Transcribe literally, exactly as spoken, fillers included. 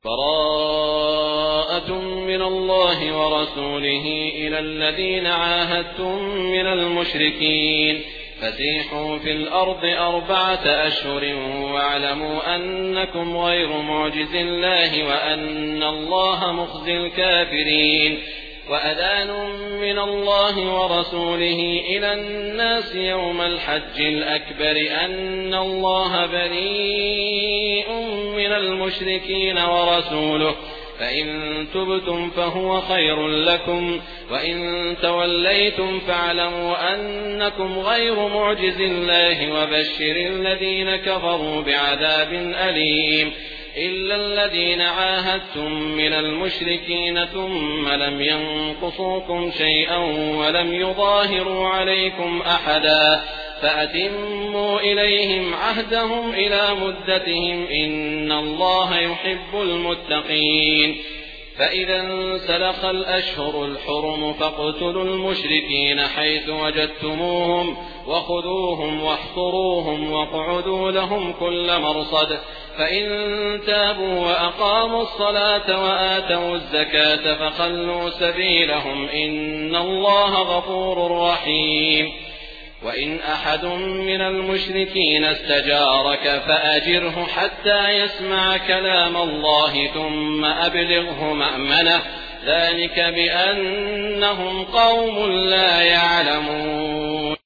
براءة من الله ورسوله إلى الذين عاهدتم من المشركين فسيحوا في الأرض أربعة أشهر واعلموا أنكم غير معجز الله وأن الله مخزي الكافرين وأذان من الله ورسوله إلى الناس يوم الحج الأكبر أن الله بريء من المشركين ورسوله فإن تبتم فهو خير لكم وإن توليتم فاعلموا أنكم غير معجز الله وبشر الذين كفروا بعذاب أليم إلا الذين عاهدتم من المشركين ثم لم ينقصوكم شيئا ولم يظاهروا عليكم أحدا فأتموا إليهم عهدهم إلى مدتهم إن الله يحب المتقين فإذا انسلخ الأشهر الحرم فاقتلوا المشركين حيث وجدتموهم وخذوهم واحصروهم واقعدوا لهم كل مرصد فإن تابوا وأقاموا الصلاة وآتوا الزكاة فخلوا سبيلهم إن الله غفور رحيم وإن أحد من المشركين استجارك فأجره حتى يسمع كلام الله ثم أبلغه مأمنه ذلك بأنهم قوم لا يعلمون.